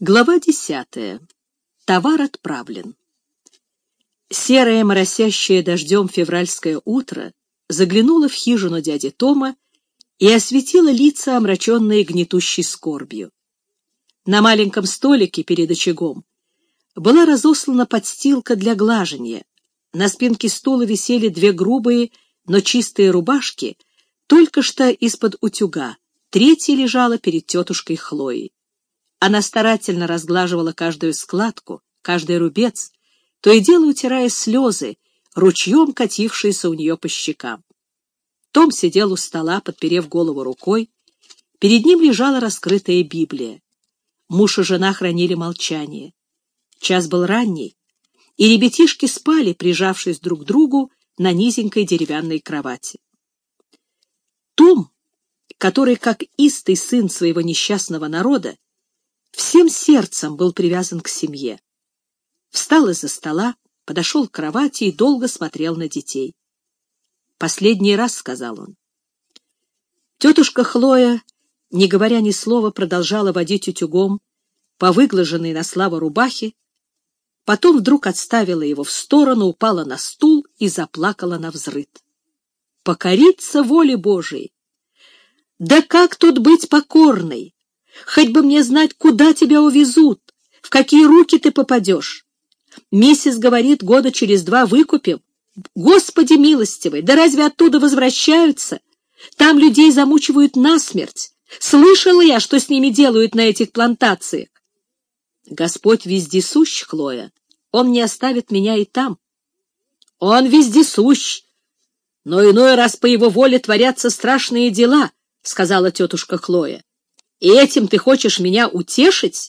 Глава 10. Товар отправлен. Серое, моросящее дождем февральское утро заглянуло в хижину дяди Тома и осветило лица, омраченные гнетущей скорбью. На маленьком столике перед очагом была разослана подстилка для глажения. На спинке стула висели две грубые, но чистые рубашки, только что из-под утюга. Третья лежала перед тетушкой Хлоей. Она старательно разглаживала каждую складку, каждый рубец, то и дело утирая слезы, ручьем катившиеся у нее по щекам. Том сидел у стола, подперев голову рукой. Перед ним лежала раскрытая Библия. Муж и жена хранили молчание. Час был ранний, и ребятишки спали, прижавшись друг к другу на низенькой деревянной кровати. Том, который, как истый сын своего несчастного народа, всем сердцем был привязан к семье, встал из-за стола, подошел к кровати и долго смотрел на детей. «Последний раз», — сказал он. Тетушка Хлоя, не говоря ни слова, продолжала водить утюгом по выглаженной на славу рубахе, потом вдруг отставила его в сторону, упала на стул и заплакала навзрыд. «Покориться воле Божией! Да как тут быть покорной? Хоть бы мне знать, куда тебя увезут, в какие руки ты попадешь. Миссис говорит, года через 2 выкупим. Господи милостивый, да разве оттуда возвращаются? Там людей замучивают насмерть. Слышала я, что с ними делают на этих плантациях. Господь вездесущ, Хлоя, Он не оставит меня и там. Он вездесущ, но иной раз по его воле творятся страшные дела, сказала тетушка Хлоя. И этим ты хочешь меня утешить?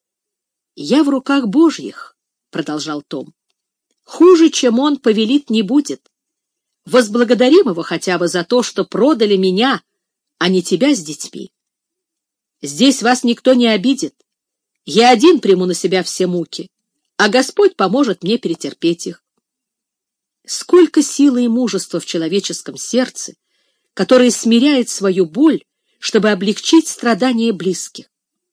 Я в руках Божьих, продолжал Том. Хуже, чем он, повелит не будет. Возблагодарим его хотя бы за то, что продали меня, а не тебя с детьми. Здесь вас никто не обидит. Я один приму на себя все муки, а Господь поможет мне перетерпеть их. Сколько силы и мужества в человеческом сердце, которое смиряет свою боль, чтобы облегчить страдания близких.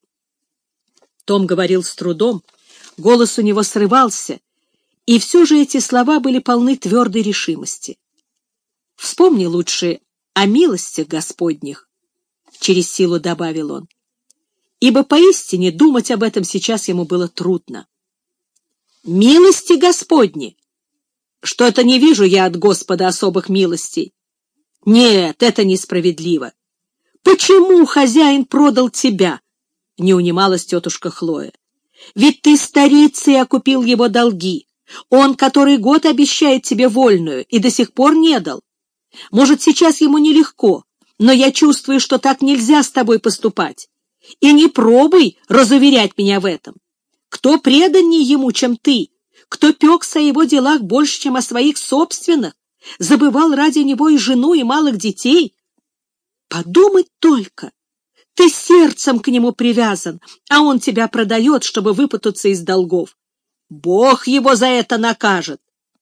Том говорил с трудом, голос у него срывался, и все же эти слова были полны твердой решимости. «Вспомни лучше о милостях Господних», — через силу добавил он, ибо поистине думать об этом сейчас ему было трудно. «Милости Господни! Что-то не вижу я от Господа особых милостей. Нет, это несправедливо. Почему хозяин продал тебя?» — не унималась тетушка Хлоя. «Ведь ты старица и окупил его долги. Он который год обещает тебе вольную и до сих пор не дал. Может, сейчас ему нелегко, но я чувствую, что так нельзя с тобой поступать. И не пробуй разуверять меня в этом. Кто преданнее ему, чем ты? Кто пекся о его делах больше, чем о своих собственных? Забывал ради него и жену, и малых детей? Подумать только! Ты сердцем к нему привязан, а он тебя продает, чтобы выпутаться из долгов. Бог его за это накажет.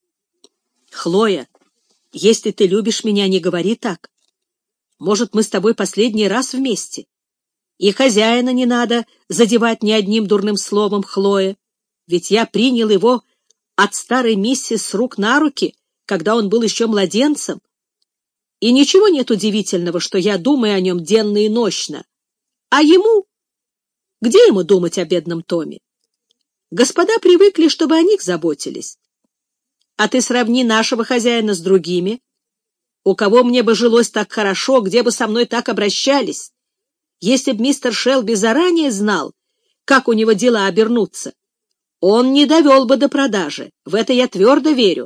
Хлоя, если ты любишь меня, не говори так. Может, мы с тобой последний раз вместе? И хозяина не надо задевать ни одним дурным словом, Хлоя, ведь я принял его от старой миссис с рук на руки, когда он был еще младенцем. И ничего нет удивительного, что я думаю о нем денно и нощно. А ему? Где ему думать о бедном Томе? Господа привыкли, чтобы о них заботились. А ты сравни нашего хозяина с другими. У кого мне бы жилось так хорошо, где бы со мной так обращались? Если б мистер Шелби заранее знал, как у него дела обернутся, он не довел бы до продажи. В это я твердо верю.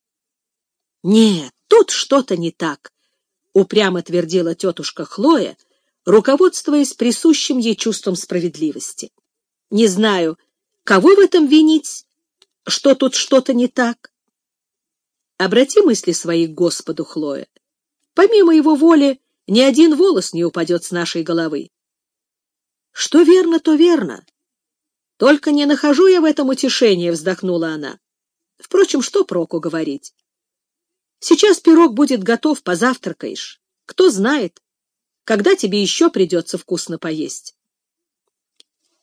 Нет, тут что-то не так, упрямо твердила тетушка Хлоя, руководствуясь присущим ей чувством справедливости. Не знаю, кого в этом винить, что тут что-то не так. Обрати мысли свои к Господу, Хлоя. Помимо его воли ни один волос не упадет с нашей головы. Что верно, то верно. Только не нахожу я в этом утешения, вздохнула она. Впрочем, что проку говорить? Сейчас пирог будет готов, позавтракаешь. Кто знает, когда тебе еще придется вкусно поесть.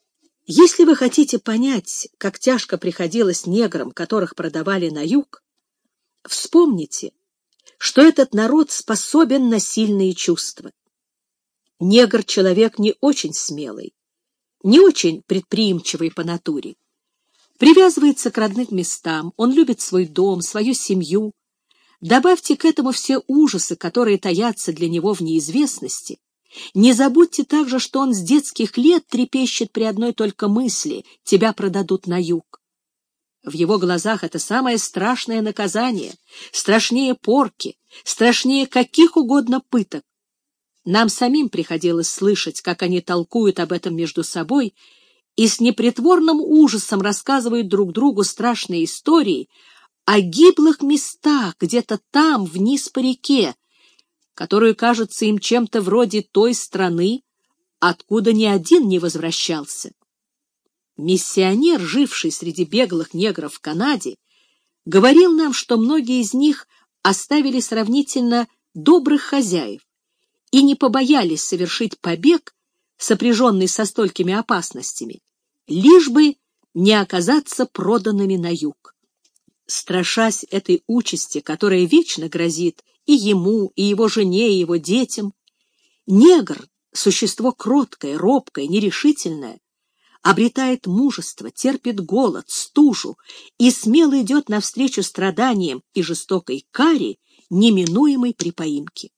Если вы хотите понять, как тяжко приходилось неграм, которых продавали на юг, вспомните, что этот народ способен на сильные чувства. Негр — человек не очень смелый, не очень предприимчивый по натуре. Привязывается к родным местам, он любит свой дом, свою семью. Добавьте к этому все ужасы, которые таятся для него в неизвестности. Не забудьте также, что он с детских лет трепещет при одной только мысли — тебя продадут на юг. В его глазах это самое страшное наказание, страшнее порки, страшнее каких угодно пыток. Нам самим приходилось слышать, как они толкуют об этом между собой и с непритворным ужасом рассказывают друг другу страшные истории о гиблых местах где-то там, вниз по реке, которую кажется им чем-то вроде той страны, откуда ни один не возвращался. Миссионер, живший среди беглых негров в Канаде, говорил нам, что многие из них оставили сравнительно добрых хозяев и не побоялись совершить побег, сопряженный со столькими опасностями, лишь бы не оказаться проданными на юг. Страшась этой участи, которая вечно грозит и ему, и его жене, и его детям, негр, существо кроткое, робкое, нерешительное, обретает мужество, терпит голод, стужу и смело идет навстречу страданиям и жестокой каре, неминуемой при поимке.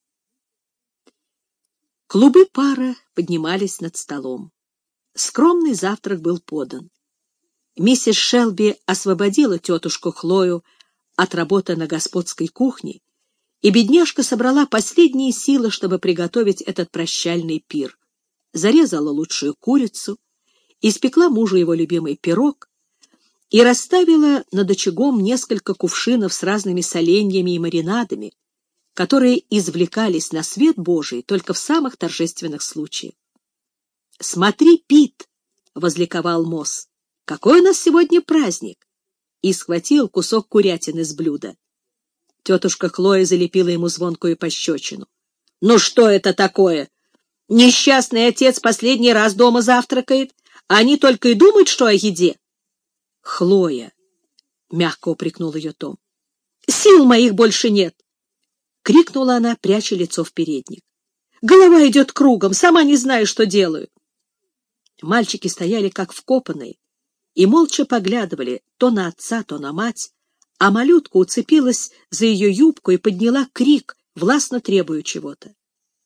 Клубы пара поднимались над столом. Скромный завтрак был подан. Миссис Шелби освободила тетушку Хлою от работы на господской кухне, и бедняжка собрала последние силы, чтобы приготовить этот прощальный пир. Зарезала лучшую курицу, испекла мужу его любимый пирог и расставила над очагом несколько кувшинов с разными соленьями и маринадами, которые извлекались на свет Божий только в самых торжественных случаях. «Смотри, Пит!» — возликовал Мосс. «Какой у нас сегодня праздник!» И схватил кусок курятины с блюда. Тетушка Хлоя залепила ему звонкую пощечину. «Ну что это такое? Несчастный отец последний раз дома завтракает, а они только и думают, что о еде». «Хлоя!» — мягко упрекнул ее Том. «Сил моих больше нет!» — крикнула она, пряча лицо в передник. «Голова идет кругом, сама не знаю, что делаю». Мальчики стояли как вкопанные и молча поглядывали то на отца, то на мать, а малютка уцепилась за ее юбку и подняла крик, властно требуя чего-то.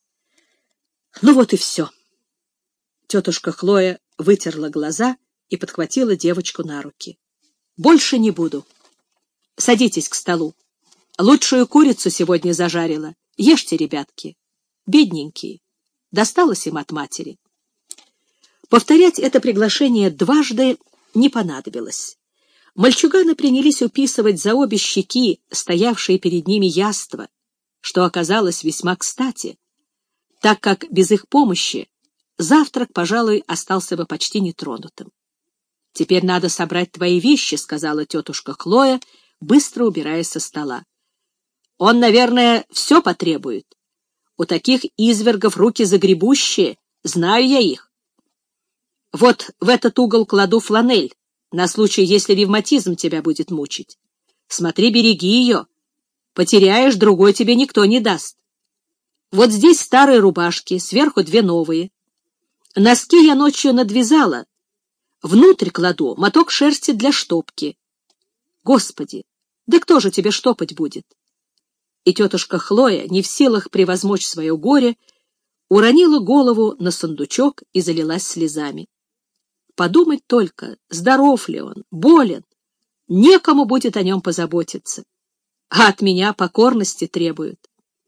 Ну вот и все. Тетушка Хлоя вытерла глаза и подхватила девочку на руки. «Больше не буду. Садитесь к столу. Лучшую курицу сегодня зажарила. Ешьте, ребятки. Бедненькие. Досталось им от матери». Повторять это приглашение дважды не понадобилось. Мальчуганы принялись уписывать за обе щеки стоявшие перед ними яства, что оказалось весьма кстати, так как без их помощи завтрак, пожалуй, остался бы почти нетронутым. «Теперь надо собрать твои вещи», — сказала тетушка Хлоя, быстро убирая со стола. «Он, наверное, все потребует. У таких извергов руки загребущие, знаю я их. Вот в этот угол кладу фланель, на случай, если ревматизм тебя будет мучить. Смотри, береги ее. Потеряешь, другой тебе никто не даст. Вот здесь старые рубашки, сверху 2 новые. Носки я ночью надвязала. Внутрь кладу моток шерсти для штопки. Господи, да кто же тебе штопать будет?» И тетушка Хлоя, не в силах превозмочь свое горе, уронила голову на сундучок и залилась слезами. Подумать только, здоров ли он, болен, некому будет о нем позаботиться, а от меня покорности требуют.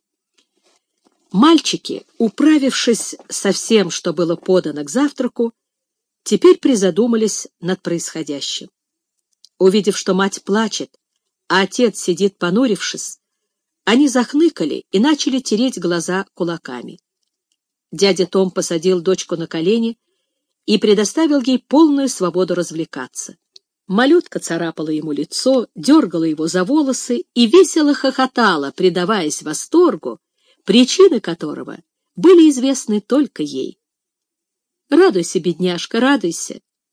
Мальчики, управившись со всем, что было подано к завтраку, теперь призадумались над происходящим. Увидев, что мать плачет, а отец сидит понурившись, они захныкали и начали тереть глаза кулаками. Дядя Том посадил дочку на колени и предоставил ей полную свободу развлекаться. Малютка царапала ему лицо, дергала его за волосы и весело хохотала, предаваясь восторгу, причины которого были известны только ей. «Радуйся, бедняжка, радуйся!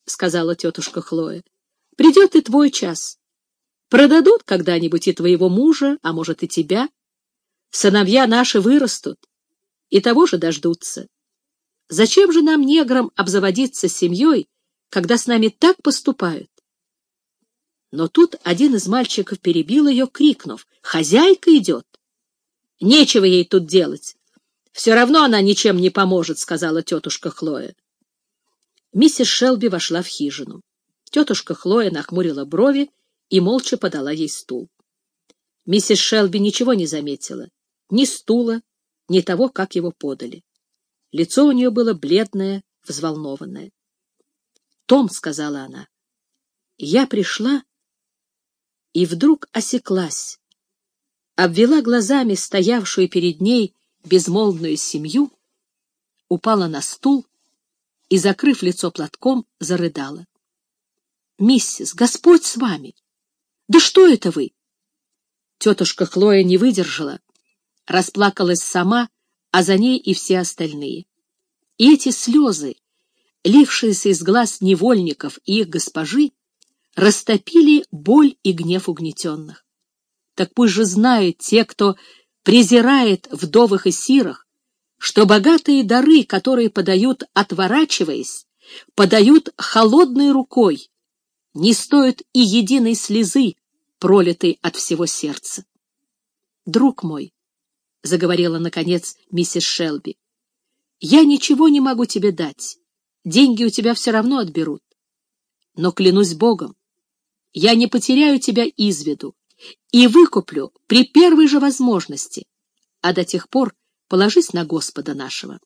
— сказала тетушка Хлоя. — Придет и твой час. Продадут когда-нибудь и твоего мужа, а может и тебя. Сыновья наши вырастут, и того же дождутся. Зачем же нам, неграм, обзаводиться семьей, когда с нами так поступают? Но тут один из мальчиков перебил ее, крикнув: «Хозяйка идет!» «Нечего ей тут делать. Все равно она ничем не поможет», — сказала тетушка Хлоя. Миссис Шелби вошла в хижину. Тетушка Хлоя нахмурила брови и молча подала ей стул. Миссис Шелби ничего не заметила, ни стула, ни того, как его подали. Лицо у нее было бледное, взволнованное. «Том», — сказала она, — «я пришла и вдруг осеклась, обвела глазами стоявшую перед ней безмолвную семью, упала на стул и, закрыв лицо платком, зарыдала. «Миссис, Господь с вами! Да что это вы?» Тетушка Хлоя не выдержала, расплакалась сама, а за ней и все остальные. И эти слезы, лившиеся из глаз невольников и их госпожи, растопили боль и гнев угнетенных. Так пусть же знают те, кто презирает вдовых и сирых, что богатые дары, которые подают, отворачиваясь, подают холодной рукой, не стоят и единой слезы, пролитой от всего сердца. «Друг мой», — заговорила, наконец, миссис Шелби, — «я ничего не могу тебе дать, деньги у тебя все равно отберут. Но, клянусь Богом, я не потеряю тебя из виду и выкуплю при первой же возможности, а до тех пор положись на Господа нашего».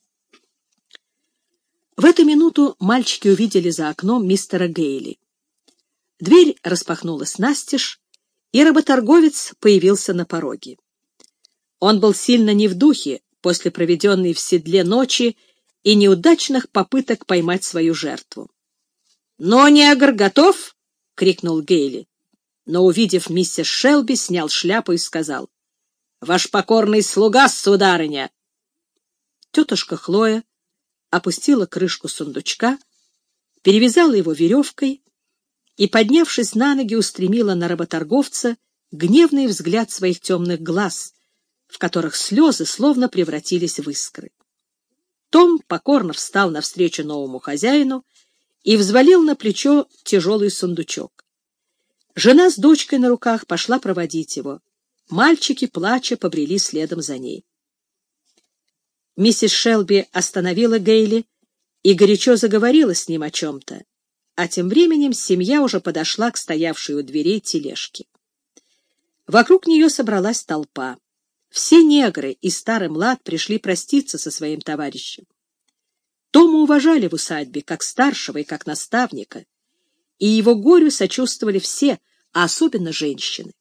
В эту минуту мальчики увидели за окном мистера Гейли. Дверь распахнулась настежь, и работорговец появился на пороге. Он был сильно не в духе после проведенной в седле ночи и неудачных попыток поймать свою жертву. «Ну, негр, готов?» — крикнул Гейли. Но, увидев миссис Шелби, снял шляпу и сказал: «Ваш покорный слуга, сударыня!» Тетушка Хлоя опустила крышку сундучка, перевязала его веревкой и, поднявшись на ноги, устремила на работорговца гневный взгляд своих темных глаз, в которых слезы словно превратились в искры. Том покорно встал навстречу новому хозяину и взвалил на плечо тяжелый сундучок. Жена с дочкой на руках пошла проводить его. Мальчики, плача, побрели следом за ней. Миссис Шелби остановила Гейли и горячо заговорила с ним о чем-то, а тем временем семья уже подошла к стоявшей у дверей тележке. Вокруг нее собралась толпа. Все негры и старый млад пришли проститься со своим товарищем. Тома уважали в усадьбе как старшего и как наставника, и его горю сочувствовали все, а особенно женщины.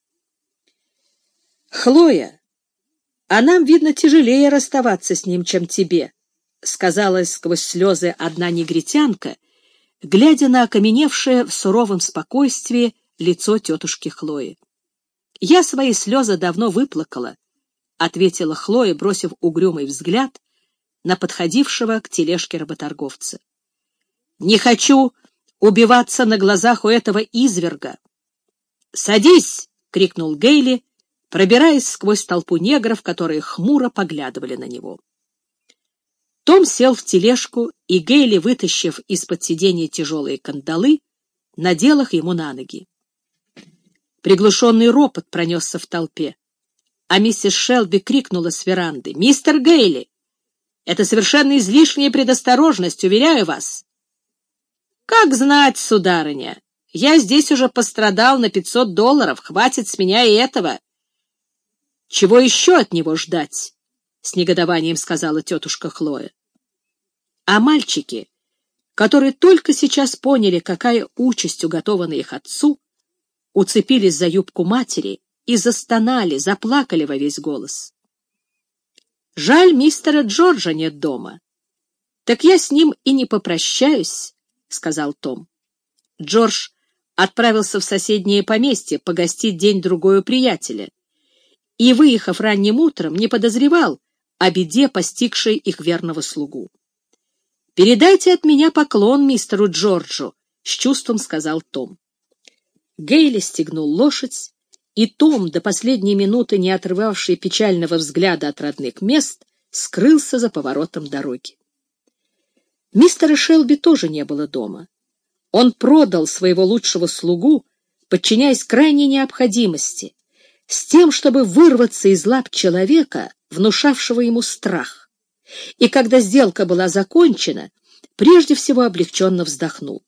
«Хлоя, а нам, видно, тяжелее расставаться с ним, чем тебе», — сказала сквозь слезы одна негритянка, глядя на окаменевшее в суровом спокойствии лицо тетушки Хлои. «Я свои слезы давно выплакала», — ответила Хлоя, бросив угрюмый взгляд на подходившего к тележке работорговца. «Не хочу убиваться на глазах у этого изверга». «Садись!» — крикнул Гейли, пробираясь сквозь толпу негров, которые хмуро поглядывали на него. Том сел в тележку, и Гейли, вытащив из-под сиденья тяжелые кандалы, надел их ему на ноги. Приглушенный ропот пронесся в толпе, а миссис Шелби крикнула с веранды: «Мистер Гейли! Это совершенно излишняя предосторожность, уверяю вас!» «Как знать, сударыня, я здесь уже пострадал на $500, хватит с меня и этого». «Чего еще от него ждать?» — с негодованием сказала тетушка Хлоя. А мальчики, которые только сейчас поняли, какая участь уготована их отцу, уцепились за юбку матери и застонали, заплакали во весь голос. «Жаль, мистера Джорджа нет дома. Так я с ним и не попрощаюсь», — сказал Том. Джордж отправился в соседнее поместье погостить день-другой у приятеля и, выехав ранним утром, не подозревал о беде, постигшей их верного слугу. «Передайте от меня поклон мистеру Джорджу», — с чувством сказал Том. Гейли стегнул лошадь, и Том, до последней минуты не отрывавший печального взгляда от родных мест, скрылся за поворотом дороги. Мистера Шелби тоже не было дома. Он продал своего лучшего слугу, подчиняясь крайней необходимости, с тем, чтобы вырваться из лап человека, внушавшего ему страх. И когда сделка была закончена, прежде всего облегченно вздохнул.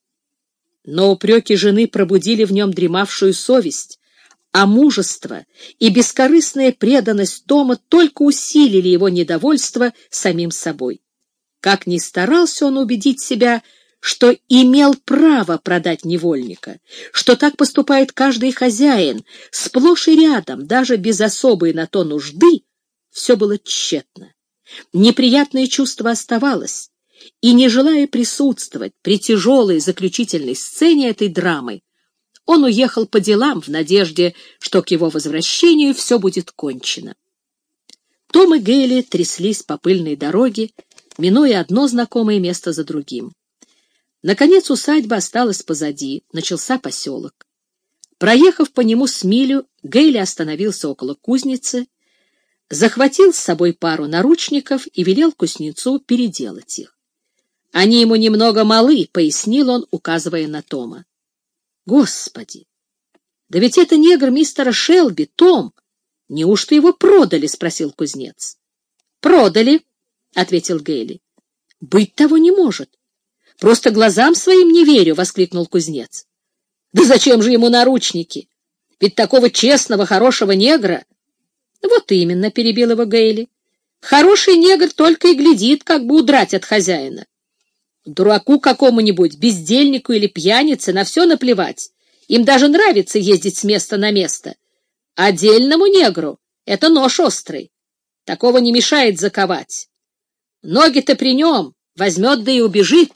Но упреки жены пробудили в нем дремавшую совесть, а мужество и бескорыстная преданность Тома только усилили его недовольство самим собой. Как ни старался он убедить себя, что имел право продать невольника, что так поступает каждый хозяин, сплошь и рядом, даже без особой на то нужды, все было тщетно. Неприятное чувство оставалось, и, не желая присутствовать при тяжелой заключительной сцене этой драмы, он уехал по делам в надежде, что к его возвращению все будет кончено. Том и Гейли тряслись по пыльной дороге, минуя одно знакомое место за другим. Наконец усадьба осталась позади, начался поселок. Проехав по нему с милю, Гейли остановился около кузницы, захватил с собой пару наручников и велел кузнецу переделать их. «Они ему немного малы», — пояснил он, указывая на Тома. «Господи! Да ведь это негр мистера Шелби, Том! Неужто его продали?» — спросил кузнец. «Продали», — ответил Гейли. «Быть того не может. Просто глазам своим не верю», — воскликнул кузнец. «Да зачем же ему наручники? Ведь такого честного, хорошего негра...» «Вот именно», — перебил его Гейли. «Хороший негр только и глядит, как бы удрать от хозяина. Дураку какому-нибудь, бездельнику или пьянице на все наплевать. Им даже нравится ездить с места на место. Отдельному негру это нож острый. Такого не мешает заковать. Ноги-то при нем, возьмет да и убежит».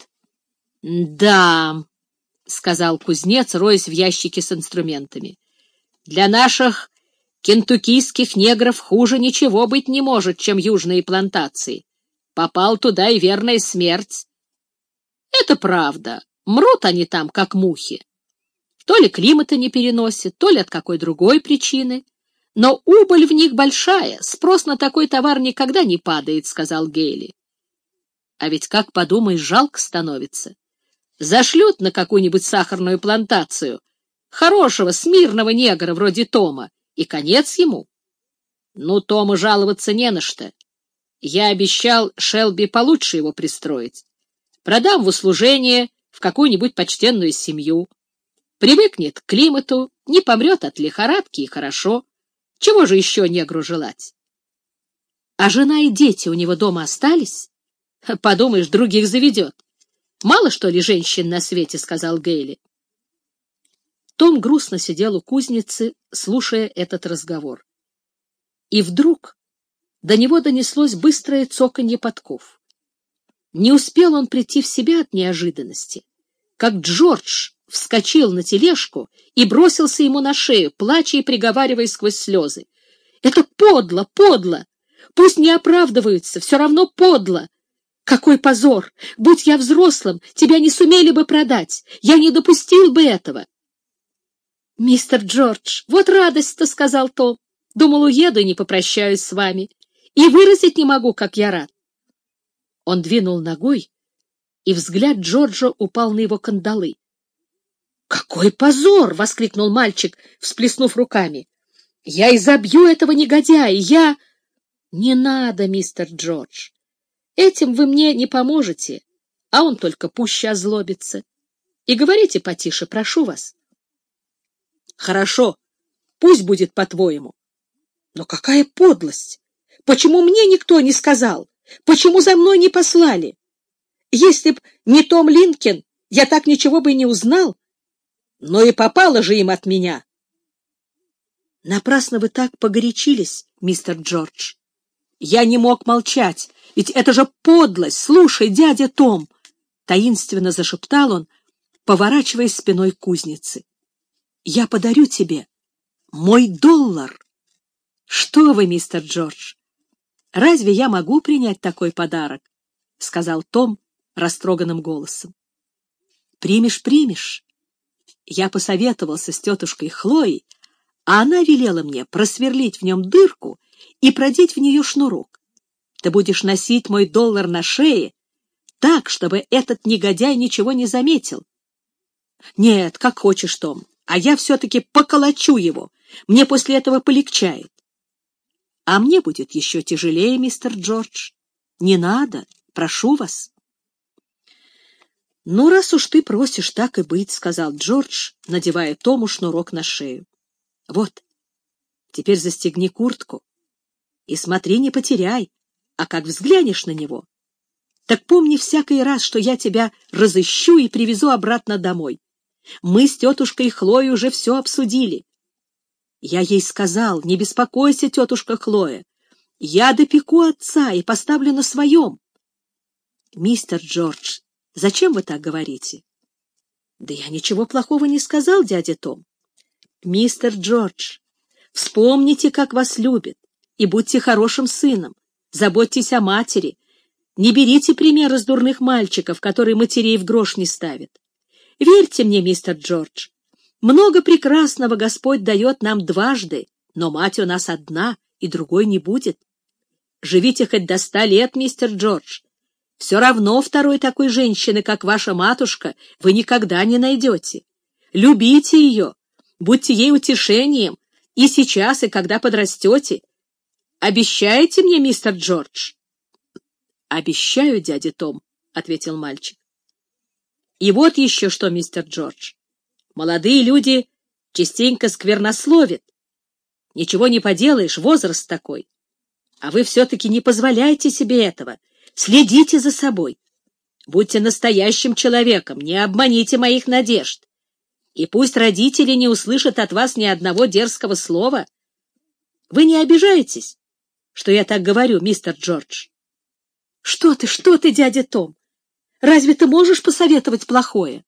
«Да», — сказал кузнец, роясь в ящике с инструментами, — «для наших кентуккийских негров хуже ничего быть не может, чем южные плантации. Попал туда и верная смерть. Это правда, мрут они там, как мухи. То ли климата не переносят, то ли от какой другой причины. Но убыль в них большая, спрос на такой товар никогда не падает», — сказал Гейли. «А ведь, как подумаешь, жалко становится. Зашлют на какую-нибудь сахарную плантацию хорошего, смирного негра вроде Тома, и конец ему. Ну, Тому жаловаться не на что. Я обещал Шелби получше его пристроить. Продам в услужение в какую-нибудь почтенную семью. Привыкнет к климату, не помрет от лихорадки, и хорошо. Чего же еще негру желать?» «А жена и дети у него дома остались?» «Подумаешь, других заведет. Мало, что ли, женщин на свете», — сказал Гейли. Том грустно сидел у кузницы, слушая этот разговор. И вдруг до него донеслось быстрое цоканье подков. Не успел он прийти в себя от неожиданности, как Джордж вскочил на тележку и бросился ему на шею, плача и приговаривая сквозь слезы: «Это подло, подло! Пусть не оправдываются, все равно подло! Какой позор! Будь я взрослым, тебя не сумели бы продать! Я не допустил бы этого!» «Мистер Джордж, вот радость-то», — сказал Том. «Думал, уеду и не попрощаюсь с вами. И выразить не могу, как я рад». Он двинул ногой, и взгляд Джорджа упал на его кандалы. «Какой позор!» — воскликнул мальчик, всплеснув руками. «Я изобью этого негодяя! Я...» «Не надо, мистер Джордж. Этим вы мне не поможете, а он только пуще озлобится. И говорите потише, прошу вас». «Хорошо, пусть будет по-твоему. Но какая подлость! Почему мне никто не сказал? Почему за мной не послали? Если б не Том Линкольн, я так ничего бы и не узнал. Но и попало же им от меня». «Напрасно вы так погорячились, мистер Джордж. Я не мог молчать, ведь это же подлость. Слушай, дядя Том», — таинственно зашептал он, поворачиваясь спиной к кузнице, — «я подарю тебе мой $1. «Что вы, мистер Джордж, разве я могу принять такой подарок?» — сказал Том, растроганным голосом. «Примешь, примешь». Я посоветовался с тетушкой Хлоей, а она велела мне просверлить в нем дырку и продеть в нее шнурок. Ты будешь носить мой доллар на шее так, чтобы этот негодяй ничего не заметил. Нет, как хочешь, Том, а я все-таки поколочу его. Мне после этого полегчает. А мне будет еще тяжелее, мистер Джордж. Не надо, прошу вас. «Ну, раз уж ты просишь, так и быть», — сказал Джордж, надевая Тому шнурок на шею. «Вот, теперь застегни куртку и смотри, не потеряй, а как взглянешь на него, так помни всякий раз, что я тебя разыщу и привезу обратно домой. Мы с тетушкой Хлоей уже все обсудили. Я ей сказал: не беспокойся, тетушка Хлоя, я допеку отца и поставлю на своем». «Мистер Джордж, зачем вы так говорите?» «Да я ничего плохого не сказал, дядя Том». «Мистер Джордж, вспомните, как вас любят, и будьте хорошим сыном, заботьтесь о матери, не берите примера с дурных мальчиков, которые матерей в грош не ставят. Верьте мне, мистер Джордж, много прекрасного Господь дает нам дважды, но мать у нас одна, и другой не будет. Живите хоть до 100 лет, мистер Джордж, все равно второй такой женщины, как ваша матушка, вы никогда не найдете. Любите ее, будьте ей утешением и сейчас, и когда подрастете. Обещаете мне, мистер Джордж?» «Обещаю, дядя Том», — ответил мальчик. «И вот еще что, мистер Джордж. Молодые люди частенько сквернословят. Ничего не поделаешь, возраст такой. А вы все-таки не позволяйте себе этого. Следите за собой. Будьте настоящим человеком, не обманите моих надежд. И пусть родители не услышат от вас ни одного дерзкого слова. Вы не обижаетесь, что я так говорю, мистер Джордж?» Что ты, дядя Том? Разве ты можешь посоветовать плохое?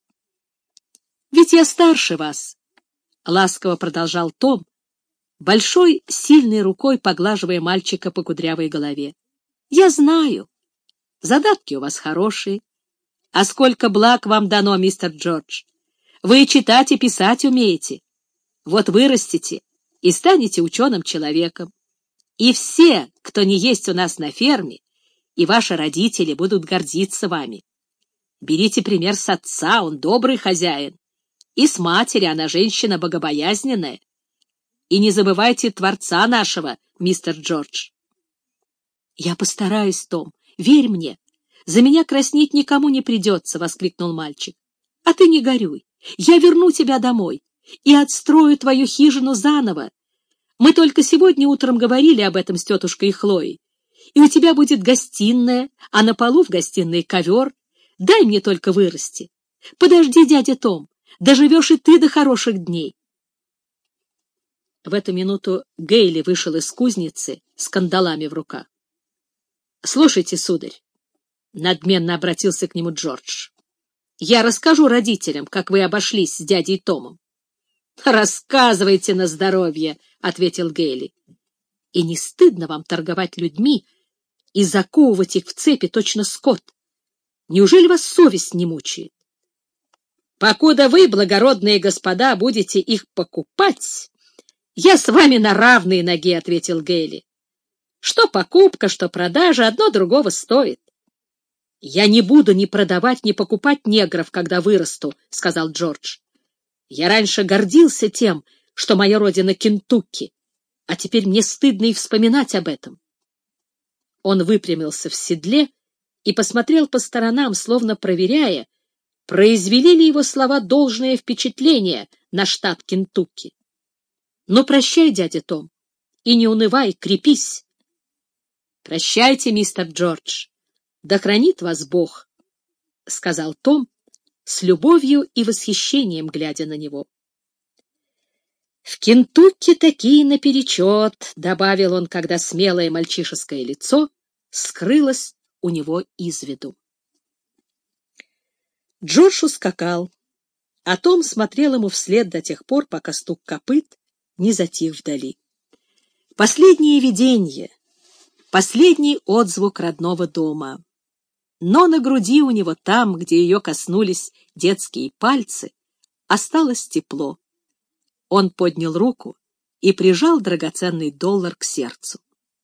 Ведь я старше вас, — ласково продолжал Том, большой, сильной рукой поглаживая мальчика по кудрявой голове. Я знаю, задатки у вас хорошие. А сколько благ вам дано, мистер Джордж. Вы читать и писать умеете. Вот вырастете и станете ученым человеком. И все, кто не есть у нас на ферме, и ваши родители будут гордиться вами. Берите пример с отца, он добрый хозяин, и с матери, она женщина богобоязненная. И не забывайте Творца нашего, мистер Джордж. «Я постараюсь, Том, верь мне. За меня краснеть никому не придется», — воскликнул мальчик. «А ты не горюй, я верну тебя домой и отстрою твою хижину заново. Мы только сегодня утром говорили об этом с тетушкой Хлоей. И у тебя будет гостиная, а на полу в гостиной ковер. Дай мне только вырасти. Подожди, дядя Том, доживешь и ты до хороших дней». В эту минуту Гейли вышел из кузницы с кандалами в руках. «Слушайте, сударь», — надменно обратился к нему Джордж, — «я расскажу родителям, как вы обошлись с дядей Томом». «Рассказывайте на здоровье», — ответил Гейли. «И не стыдно вам торговать людьми и заковывать их в цепи точно скот? Неужели вас совесть не мучает?» «Покуда вы, благородные господа, будете их покупать, я с вами на равной ноге», — ответил Гейли. «Что покупка, что продажа, одно другого стоит». «Я не буду ни продавать, ни покупать негров, когда вырасту», — сказал Джордж. «Я раньше гордился тем, что моя родина Кентукки, а теперь мне стыдно и вспоминать об этом». Он выпрямился в седле и посмотрел по сторонам, словно проверяя, произвели ли его слова должное впечатление на штат Кентукки. «Ну, прощай, дядя Том, и не унывай, крепись». «Прощайте, мистер Джордж, да хранит вас Бог», — сказал Том, с любовью и восхищением глядя на него. «В Кентукки такие наперечет», — добавил он, когда смелое мальчишеское лицо скрылось у него из виду. Джордж ускакал, а Том смотрел ему вслед до тех пор, пока стук копыт не затих вдали. Последнее видение, последний отзвук родного дома. но на груди у него, там, где ее коснулись детские пальцы, осталось тепло. Он поднял руку и прижал драгоценный доллар к сердцу.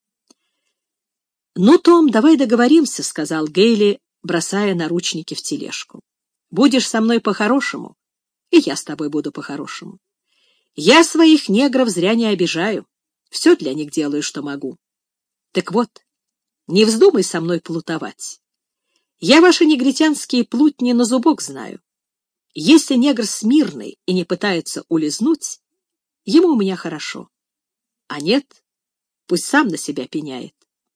«Ну, Том, давай договоримся», — сказал Гейли, бросая наручники в тележку. «Будешь со мной по-хорошему, и я с тобой буду по-хорошему. Я своих негров зря не обижаю, все для них делаю, что могу. Так вот, не вздумай со мной плутовать. Я ваши негритянские плутни на зубок знаю. Если негр смирный и не пытается улизнуть, ему у меня хорошо. А нет, пусть сам на себя пеняет».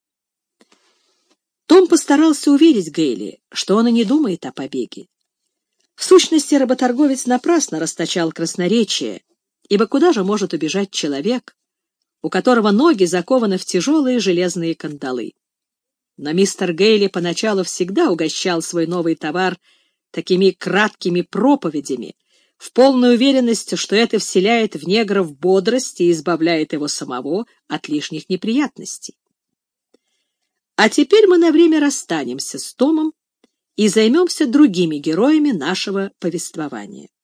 Том постарался уверить Гейли, что он и не думает о побеге. В сущности, работорговец напрасно расточал красноречие, ибо куда же может убежать человек, у которого ноги закованы в тяжелые железные кандалы? Но мистер Гейли поначалу всегда угощал свой новый товар такими краткими проповедями, в полной уверенности, что это вселяет в негров бодрость и избавляет его самого от лишних неприятностей. А теперь мы на время расстанемся с Томом и займемся другими героями нашего повествования.